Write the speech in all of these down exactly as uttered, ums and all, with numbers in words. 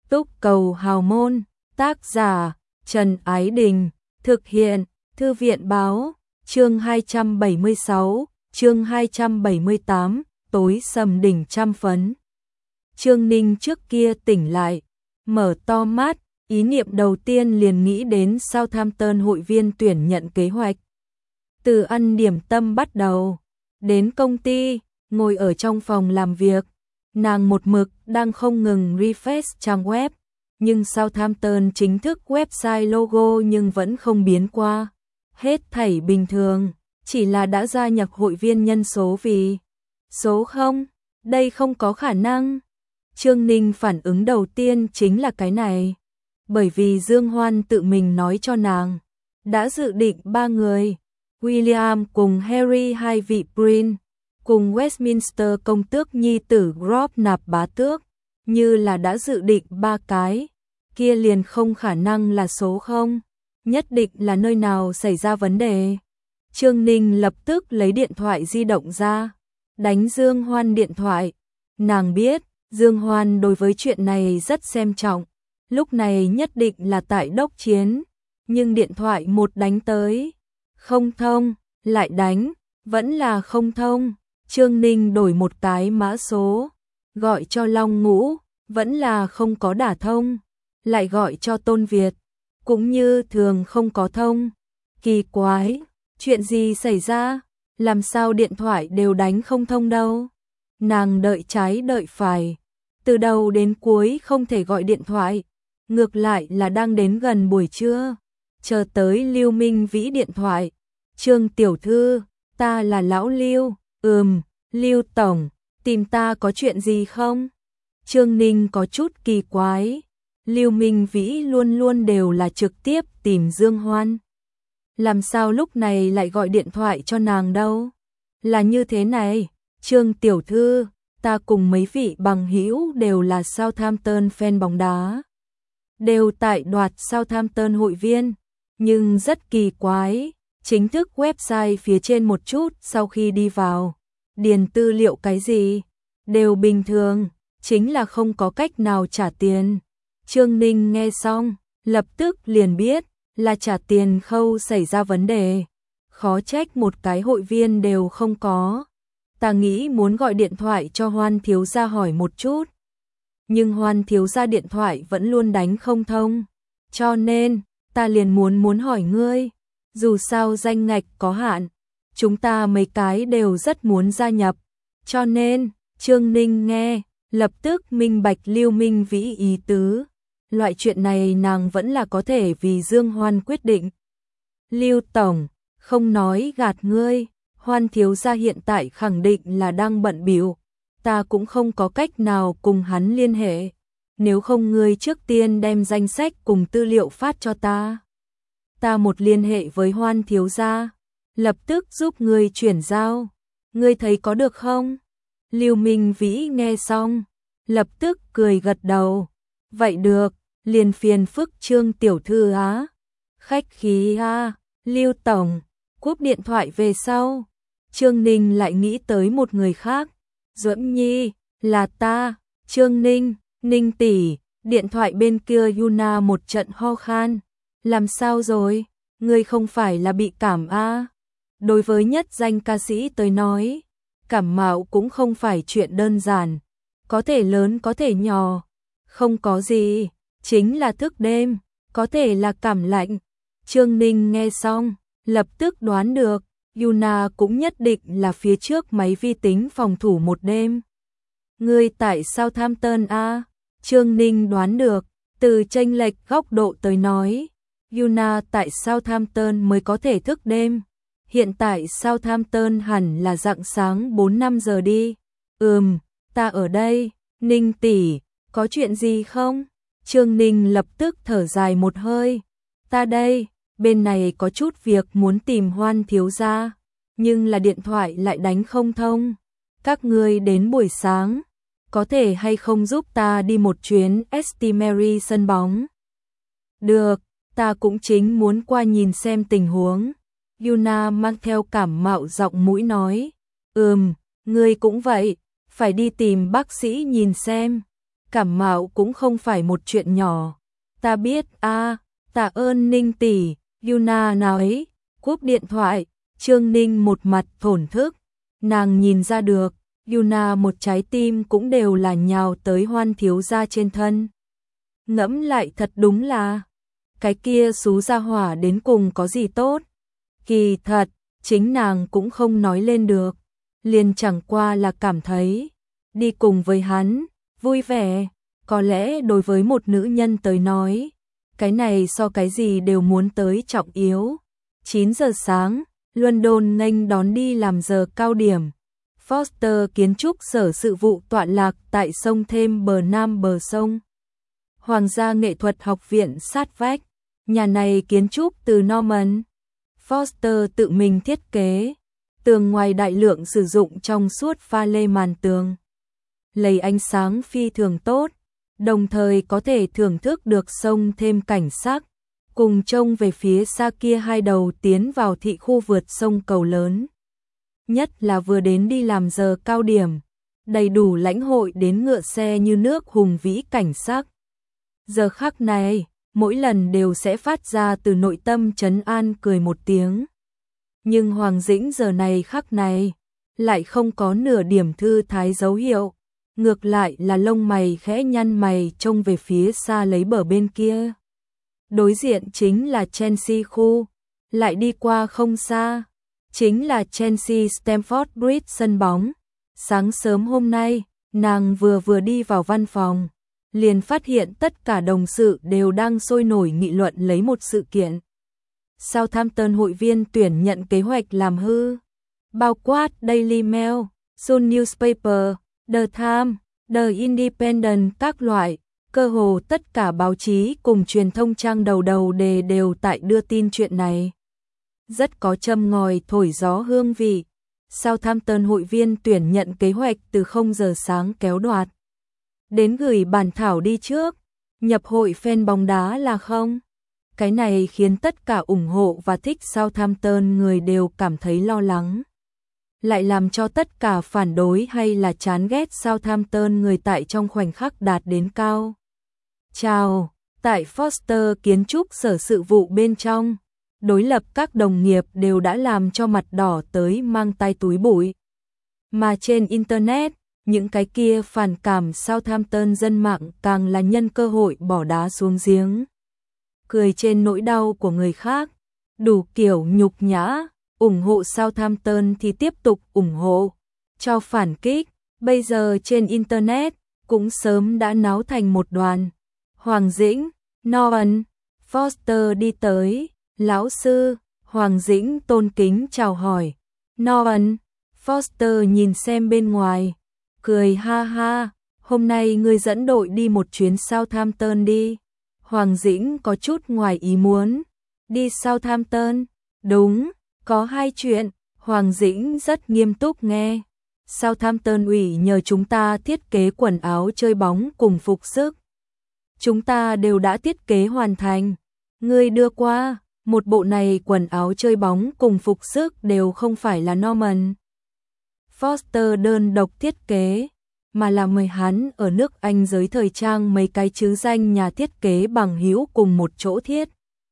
Túc Cầu Hào Môn, tác giả Trần Ái Đình, thực hiện Thư viện Báo, chương hai trăm bảy mươi sáu, chương hai trăm bảy mươi tám, tối sầm đỉnh trăm phấn. Trương Ninh trước kia tỉnh lại, mở to mắt, ý niệm đầu tiên liền nghĩ đến Southampton hội viên tuyển nhận kế hoạch. Từ ăn điểm tâm bắt đầu, đến công ty, ngồi ở trong phòng làm việc, nàng một mực đang không ngừng refresh trang web, nhưng Southampton chính thức website logo nhưng vẫn không biến qua. Hết thảy bình thường, chỉ là đã gia nhập hội viên nhân số vì số không, đây không có khả năng. Trương Ninh phản ứng đầu tiên chính là cái này, bởi vì Dương Hoan tự mình nói cho nàng, đã dự định ba người, William cùng Harry hai vị Prince, cùng Westminster công tước nhi tử Grob nạp bá tước, như là đã dự định ba cái, kia liền không khả năng là số không, nhất định là nơi nào xảy ra vấn đề. Trương Ninh lập tức lấy điện thoại di động ra, đánh Dương Hoan điện thoại, nàng biết, Dương Hoan đối với chuyện này rất xem trọng, lúc này nhất định là tại đốc chiến, nhưng điện thoại một đánh tới, không thông, lại đánh, vẫn là không thông. Trương Ninh đổi một cái mã số, gọi cho Long Ngũ, vẫn là không có đả thông, lại gọi cho Tôn Việt, cũng như thường không có thông. Kỳ quái, chuyện gì xảy ra, làm sao điện thoại đều đánh không thông đâu. Nàng đợi trái đợi phải, từ đầu đến cuối không thể gọi điện thoại, ngược lại là đang đến gần buổi trưa, chờ tới Lưu Minh Vĩ điện thoại. Trương tiểu thư, ta là lão Lưu. Ừm, Lưu tổng, tìm ta có chuyện gì không? Trương Ninh có chút kỳ quái, Lưu Minh Vĩ luôn luôn đều là trực tiếp tìm Dương Hoan. Làm sao lúc này lại gọi điện thoại cho nàng đâu? Là như thế này, Trương tiểu thư, ta cùng mấy vị bằng hữu đều là Southampton fan bóng đá, đều tại đoạt Southampton hội viên, nhưng rất kỳ quái, chính thức website phía trên một chút sau khi đi vào, điền tư liệu cái gì, đều bình thường, chính là không có cách nào trả tiền. Trương Ninh nghe xong, lập tức liền biết, là trả tiền khâu xảy ra vấn đề, khó trách một cái hội viên đều không có. Ta nghĩ muốn gọi điện thoại cho Hoan thiếu gia hỏi một chút, nhưng Hoan thiếu gia điện thoại vẫn luôn đánh không thông, cho nên, ta liền muốn muốn hỏi ngươi. Dù sao danh ngạch có hạn, chúng ta mấy cái đều rất muốn gia nhập, cho nên, Trương Ninh nghe, lập tức minh bạch Lưu Minh Vĩ ý tứ, loại chuyện này nàng vẫn là có thể vì Dương Hoan quyết định. Lưu tổng, không nói gạt ngươi, Hoan thiếu gia hiện tại khẳng định là đang bận bịu, ta cũng không có cách nào cùng hắn liên hệ, nếu không ngươi trước tiên đem danh sách cùng tư liệu phát cho ta. Ta một liên hệ với Hoan thiếu gia, lập tức giúp ngươi chuyển giao, ngươi thấy có được không? Lưu Minh Vĩ nghe xong, lập tức cười gật đầu, vậy được, liền phiền phức Trương tiểu thư á. Khách khí a, Lưu tổng, cúp điện thoại về sau. Trương Ninh lại nghĩ tới một người khác, Duẫn Nhi, là ta. Trương Ninh, Ninh tỷ, điện thoại bên kia Yuna một trận ho khan. Làm sao rồi? Ngươi không phải là bị cảm a? À? Đối với nhất danh ca sĩ tới nói, cảm mạo cũng không phải chuyện đơn giản, có thể lớn có thể nhỏ, không có gì, chính là thức đêm, có thể là cảm lạnh. Trương Ninh nghe xong, lập tức đoán được, Yuna cũng nhất định là phía trước máy vi tính phòng thủ một đêm. Ngươi tại Southampton a? À? Trương Ninh đoán được, từ chênh lệch góc độ tới nói, Yuna tại Southampton mới có thể thức đêm. Hiện tại Southampton hẳn là rạng sáng bốn năm giờ đi. Ừm, ta ở đây. Ninh tỷ, có chuyện gì không? Trương Ninh lập tức thở dài một hơi. Ta đây, bên này có chút việc muốn tìm Hoan thiếu gia, nhưng là điện thoại lại đánh không thông. Các ngươi đến buổi sáng, có thể hay không giúp ta đi một chuyến ét tê Mary sân bóng? Được. Ta cũng chính muốn qua nhìn xem tình huống. Yuna mang theo cảm mạo giọng mũi nói. Ừm, ngươi cũng vậy, phải đi tìm bác sĩ nhìn xem. cảm mạo cũng không phải một chuyện nhỏ. Ta biết a, à, tạ ơn Ninh tỷ, Yuna nói, cúp điện thoại, Trương Ninh một mặt thổn thức, nàng nhìn ra được, Yuna một trái tim cũng đều là nhào tới Hoan thiếu gia trên thân. Ngẫm lại thật đúng là, cái kia xú gia hỏa đến cùng có gì tốt. Kỳ thật, chính nàng cũng không nói lên được, liền chẳng qua là cảm thấy, đi cùng với hắn, vui vẻ, có lẽ đối với một nữ nhân tới nói, cái này so cái gì đều muốn tới trọng yếu. chín giờ sáng, London nghênh đón đi làm giờ cao điểm. Foster kiến trúc sở sự vụ tọa lạc tại sông Thêm bờ nam bờ sông. Hoàng gia nghệ thuật học viện sát vách, nhà này kiến trúc từ Norman Foster tự mình thiết kế, tường ngoài đại lượng sử dụng trong suốt pha lê màn tường. Lấy ánh sáng phi thường tốt, đồng thời có thể thưởng thức được sông Thêm cảnh sắc, cùng trông về phía xa kia hai đầu tiến vào thị khu vượt sông cầu lớn. Nhất là vừa đến đi làm giờ cao điểm, đầy đủ lãnh hội đến ngựa xe như nước hùng vĩ cảnh sắc. Giờ khắc này, mỗi lần đều sẽ phát ra từ nội tâm trấn an cười một tiếng. Nhưng Hoàng Dĩnh giờ này khắc này, lại không có nửa điểm thư thái dấu hiệu, ngược lại là lông mày khẽ nhăn mày trông về phía xa lấy bờ bên kia. Đối diện chính là Chelsea khu, lại đi qua không xa, chính là Chelsea Stamford Bridge sân bóng. Sáng sớm hôm nay, nàng vừa vừa đi vào văn phòng, liền phát hiện tất cả đồng sự đều đang sôi nổi nghị luận lấy một sự kiện. Southampton hội viên tuyển nhận kế hoạch làm hư, bao quát Daily Mail, Sun Newspaper, The Times, The Independent các loại, cơ hồ tất cả báo chí cùng truyền thông trang đầu đầu đề đều tại đưa tin chuyện này. Rất có châm ngòi thổi gió hương vị. Southampton hội viên tuyển nhận kế hoạch từ không giờ sáng kéo đoạt đến gửi bản thảo đi trước, nhập hội fan bóng đá là không. Cái này khiến tất cả ủng hộ và thích Southampton người đều cảm thấy lo lắng. Lại làm cho tất cả phản đối hay là chán ghét Southampton người tại trong khoảnh khắc đạt đến cao. Chào, tại Foster kiến trúc sở sự vụ bên trong, đối lập các đồng nghiệp đều đã làm cho mặt đỏ tới mang tay túi bụi. Mà trên Internet, những cái kia phản cảm Southampton dân mạng càng là nhân cơ hội bỏ đá xuống giếng. Cười trên nỗi đau của người khác, đủ kiểu nhục nhã, ủng hộ Southampton thì tiếp tục ủng hộ, cho phản kích, bây giờ trên Internet cũng sớm đã náo thành một đoàn. Hoàng Dĩnh, Norman, Foster đi tới, lão sư, Hoàng Dĩnh tôn kính chào hỏi. Norman, Foster nhìn xem bên ngoài, cười ha ha, hôm nay ngươi dẫn đội đi một chuyến Southampton đi. Hoàng Dĩnh có chút ngoài ý muốn, đi Southampton, đúng, có hai chuyện, Hoàng Dĩnh rất nghiêm túc nghe. Southampton ủy nhờ chúng ta thiết kế quần áo chơi bóng cùng phục sức. Chúng ta đều đã thiết kế hoàn thành, ngươi đưa qua, một bộ này quần áo chơi bóng cùng phục sức đều không phải là Norman Foster đơn độc thiết kế, mà là mời hắn ở nước Anh giới thời trang mấy cái chứ danh nhà thiết kế bằng hữu cùng một chỗ thiết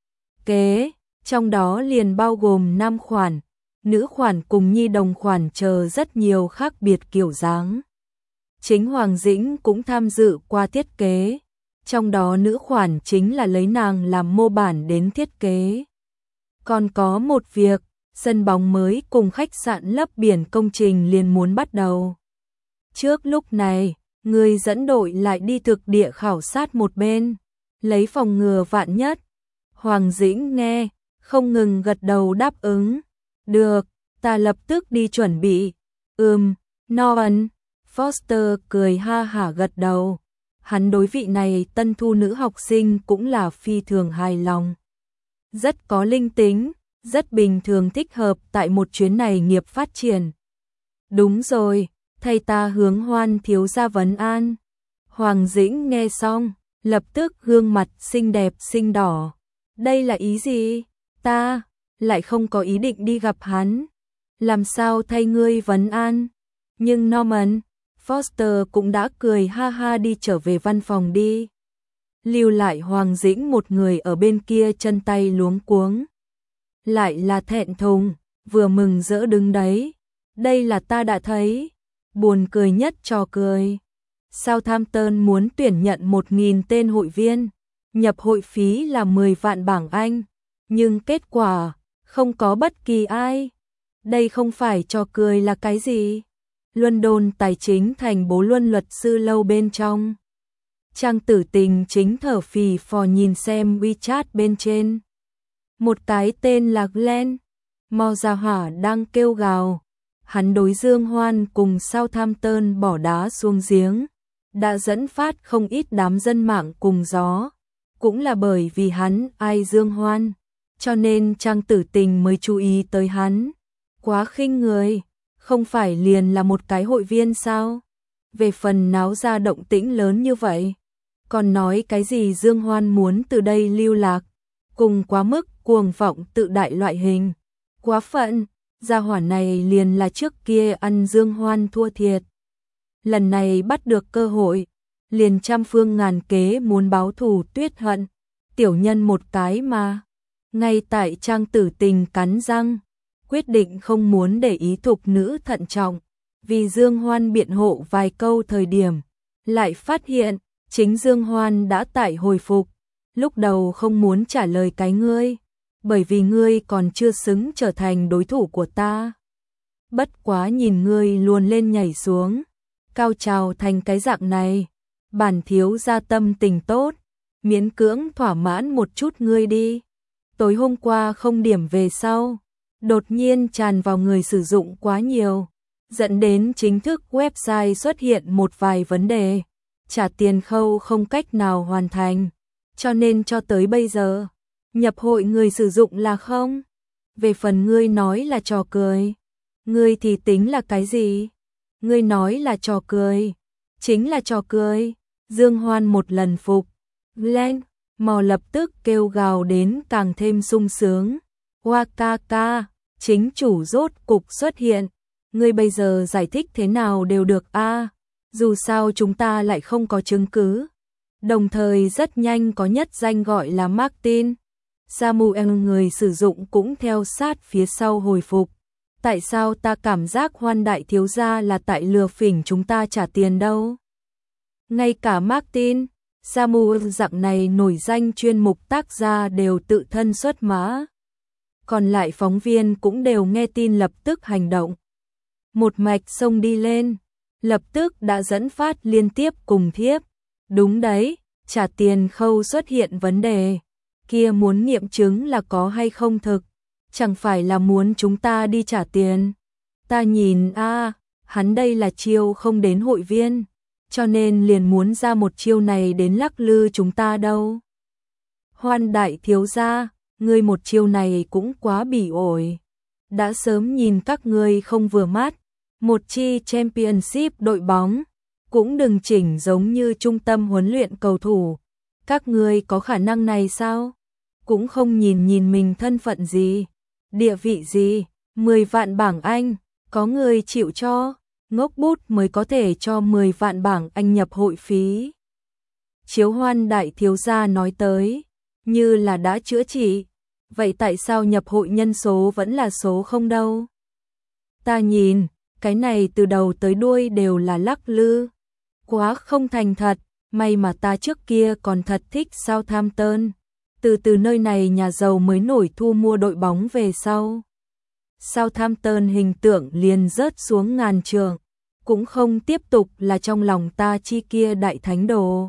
kế, trong đó liền bao gồm nam khoản, nữ khoản cùng nhi đồng khoản chờ rất nhiều khác biệt kiểu dáng. Chính Hoàng Dĩnh cũng tham dự qua thiết kế, trong đó nữ khoản chính là lấy nàng làm mô bản đến thiết kế. Còn có một việc, sân bóng mới cùng khách sạn lấp biển công trình liền muốn bắt đầu. Trước lúc này, người dẫn đội lại đi thực địa khảo sát một bên, lấy phòng ngừa vạn nhất. Hoàng Dĩnh nghe, không ngừng gật đầu đáp ứng. Được, ta lập tức đi chuẩn bị. Ừm, Norman, Foster cười ha hả gật đầu. Hắn đối vị này tân thu nữ học sinh cũng là phi thường hài lòng. Rất có linh tính, rất bình thường thích hợp tại một chuyến này nghiệp phát triển. Đúng rồi, thầy ta hướng Hoan thiếu gia vấn an. Hoàng Dĩnh nghe xong, lập tức gương mặt xinh đẹp xinh đỏ. Đây là ý gì? Ta lại không có ý định đi gặp hắn. Làm sao thay ngươi vấn an? Nhưng Norman Foster cũng đã cười ha ha đi trở về văn phòng đi. Lưu lại Hoàng Dĩnh một người ở bên kia chân tay luống cuống. Lại là thẹn thùng, vừa mừng rỡ đứng đấy. Đây là ta đã thấy. Buồn cười nhất trò cười. Southampton muốn tuyển nhận một nghìn tên hội viên. Nhập hội phí là mười vạn bảng Anh. Nhưng kết quả, không có bất kỳ ai. Đây không phải trò cười là cái gì? London tài chính thành bố luân luật sư lâu bên trong. Trang Tử Tình chính thở phì phò nhìn xem WeChat bên trên. Một cái tên là Glenn, Mò Gia Hỏa đang kêu gào. Hắn đối Dương Hoan cùng Southampton bỏ đá xuống giếng, đã dẫn phát không ít đám dân mạng cùng gió. Cũng là bởi vì hắn ai Dương Hoan, cho nên Trang Tử Tình mới chú ý tới hắn. Quá khinh người, không phải liền là một cái hội viên sao? Về phần náo ra động tĩnh lớn như vậy, còn nói cái gì Dương Hoan muốn từ đây lưu lạc, cùng quá mức cuồng vọng tự đại loại hình. Quá phận, gia hỏa này liền là trước kia ăn Dương Hoan thua thiệt. Lần này bắt được cơ hội, liền trăm phương ngàn kế muốn báo thù tuyết hận. Tiểu nhân một cái mà. Ngay tại Trang Tử Tình cắn răng, quyết định không muốn để ý thục nữ thận trọng. Vì Dương Hoan biện hộ vài câu thời điểm, lại phát hiện, chính Dương Hoan đã tại hồi phục. Lúc đầu không muốn trả lời cái ngươi, bởi vì ngươi còn chưa xứng trở thành đối thủ của ta. Bất quá nhìn ngươi luôn lên nhảy xuống, cao trào thành cái dạng này, bản thiếu gia tâm tình tốt, miễn cưỡng thỏa mãn một chút ngươi đi. Tối hôm qua không điểm về sau, đột nhiên tràn vào người sử dụng quá nhiều, dẫn đến chính thức website xuất hiện một vài vấn đề, trả tiền khâu không cách nào hoàn thành, cho nên cho tới bây giờ, nhập hội người sử dụng là không. Về phần ngươi nói là trò cười, ngươi thì tính là cái gì? Ngươi nói là trò cười, chính là trò cười. Dương Hoan một lần phục, Glenn, Mò lập tức kêu gào đến càng thêm sung sướng. Hoa ca ca, chính chủ rốt cục xuất hiện, ngươi bây giờ giải thích thế nào đều được a, dù sao chúng ta lại không có chứng cứ. Đồng thời rất nhanh có nhất danh gọi là Martin. Samuel người sử dụng cũng theo sát phía sau hồi phục. Tại sao ta cảm giác Hoan đại thiếu gia là tại lừa phỉnh chúng ta trả tiền đâu? Ngay cả Martin, Samuel dạng này nổi danh chuyên mục tác gia đều tự thân xuất mã. Còn lại phóng viên cũng đều nghe tin lập tức hành động. Một mạch xông đi lên, lập tức đã dẫn phát liên tiếp cùng thiếp. Đúng đấy, trả tiền khâu xuất hiện vấn đề. Kia muốn nghiệm chứng là có hay không thực, chẳng phải là muốn chúng ta đi trả tiền. Ta nhìn a, à, hắn đây là chiêu không đến hội viên, cho nên liền muốn ra một chiêu này đến lắc lư chúng ta đâu. Hoan đại thiếu gia, ngươi một chiêu này cũng quá bỉ ổi. Đã sớm nhìn các ngươi không vừa mắt, một chi championship đội bóng, cũng đừng chỉnh giống như trung tâm huấn luyện cầu thủ. Các ngươi có khả năng này sao? Cũng không nhìn nhìn mình thân phận gì, địa vị gì, mười vạn bảng Anh, có người chịu cho, ngốc bút mới có thể cho mười vạn bảng Anh nhập hội phí. Chiếu Hoan đại thiếu gia nói tới, như là đã chữa trị, vậy tại sao nhập hội nhân số vẫn là số không đâu? Ta nhìn, cái này từ đầu tới đuôi đều là lắc lư, quá không thành thật. May mà ta trước kia còn thật thích Southampton, từ từ nơi này nhà giàu mới nổi thu mua đội bóng về sau. Southampton hình tượng liền rớt xuống ngàn trượng, cũng không tiếp tục là trong lòng ta chi kia đại thánh đồ.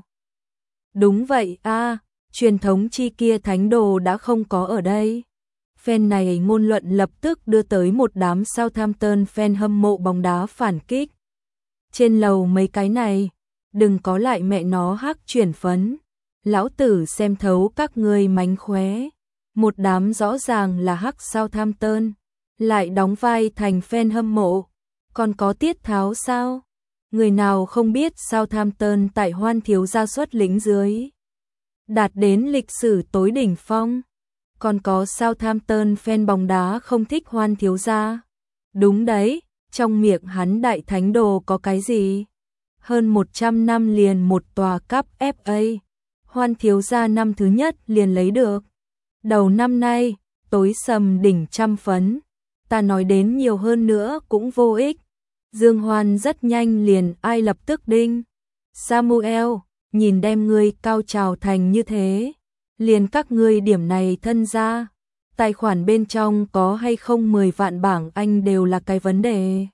Đúng vậy a, à, truyền thống chi kia thánh đồ đã không có ở đây. Fan này ngôn luận lập tức đưa tới một đám Southampton fan hâm mộ bóng đá phản kích. Trên lầu mấy cái này, đừng có lại mẹ nó hắc chuyển phấn, lão tử xem thấu các ngươi mánh khóe. Một đám rõ ràng là hắc Southampton, lại đóng vai thành fan hâm mộ, còn có tiết tháo sao? Người nào không biết Southampton tại Hoan thiếu gia xuất lĩnh dưới, đạt đến lịch sử tối đỉnh phong. Còn có Southampton fan bóng đá không thích Hoan thiếu gia. Đúng đấy, trong miệng hắn đại thánh đồ có cái gì? hơn một trăm năm liền một tòa cúp ép a, Hoan thiếu gia năm thứ nhất liền lấy được. Đầu năm nay, tối sầm đỉnh trăm phấn, ta nói đến nhiều hơn nữa cũng vô ích. Dương Hoan rất nhanh liền ai lập tức đinh. Samuel, nhìn đem ngươi cao trào thành như thế, liền các ngươi điểm này thân ra, tài khoản bên trong có hay không mười vạn bảng Anh đều là cái vấn đề.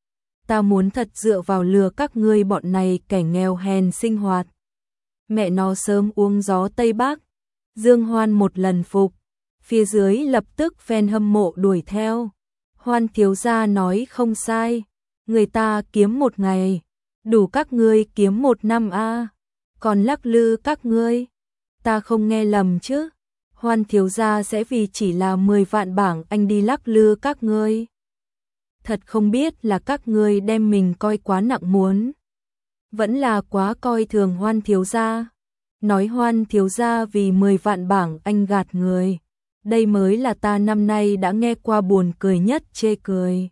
Ta muốn thật dựa vào lừa các ngươi bọn này kẻ nghèo hèn sinh hoạt. Mẹ nó sớm uống gió Tây Bắc. Dương Hoan một lần phục, phía dưới lập tức fan hâm mộ đuổi theo. Hoan thiếu gia nói không sai, người ta kiếm một ngày, đủ các ngươi kiếm một năm a. Còn lắc lư các ngươi, ta không nghe lầm chứ? Hoan thiếu gia sẽ vì chỉ là mười vạn bảng Anh đi lắc lư các ngươi. Thật không biết là các ngươi đem mình coi quá nặng muốn, vẫn là quá coi thường Hoan thiếu gia. Nói Hoan thiếu gia vì mười vạn bảng Anh gạt người, đây mới là ta năm nay đã nghe qua buồn cười nhất chê cười.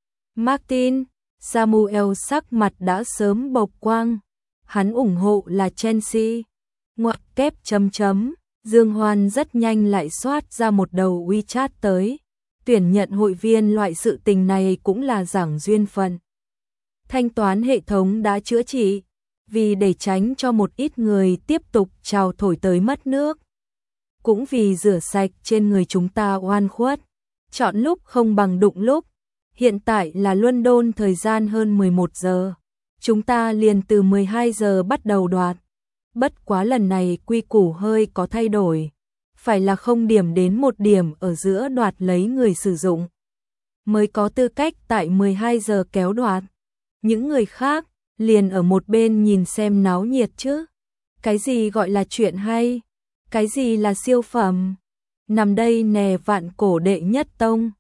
Martin, Samuel sắc mặt đã sớm bộc quang, hắn ủng hộ là Chelsea. Ngoặc kép chấm chấm, Dương Hoan rất nhanh lại soát ra một đầu WeChat tới. Tuyển nhận hội viên loại sự tình này cũng là giảng duyên phận. Thanh toán hệ thống đã chữa trị, vì để tránh cho một ít người tiếp tục trào thổi tới mất nước. Cũng vì rửa sạch trên người chúng ta oan khuất, chọn lúc không bằng đụng lúc. Hiện tại là London thời gian hơn mười một giờ, chúng ta liền từ mười hai giờ bắt đầu đoạt. Bất quá lần này quy củ hơi có thay đổi, phải là không điểm đến một điểm ở giữa đoạt lấy người sử dụng, mới có tư cách tại mười hai giờ kéo đoạt. Những người khác liền ở một bên nhìn xem náo nhiệt chứ. Cái gì gọi là chuyện hay? Cái gì là siêu phẩm? Nằm đây nè vạn cổ đệ nhất tông.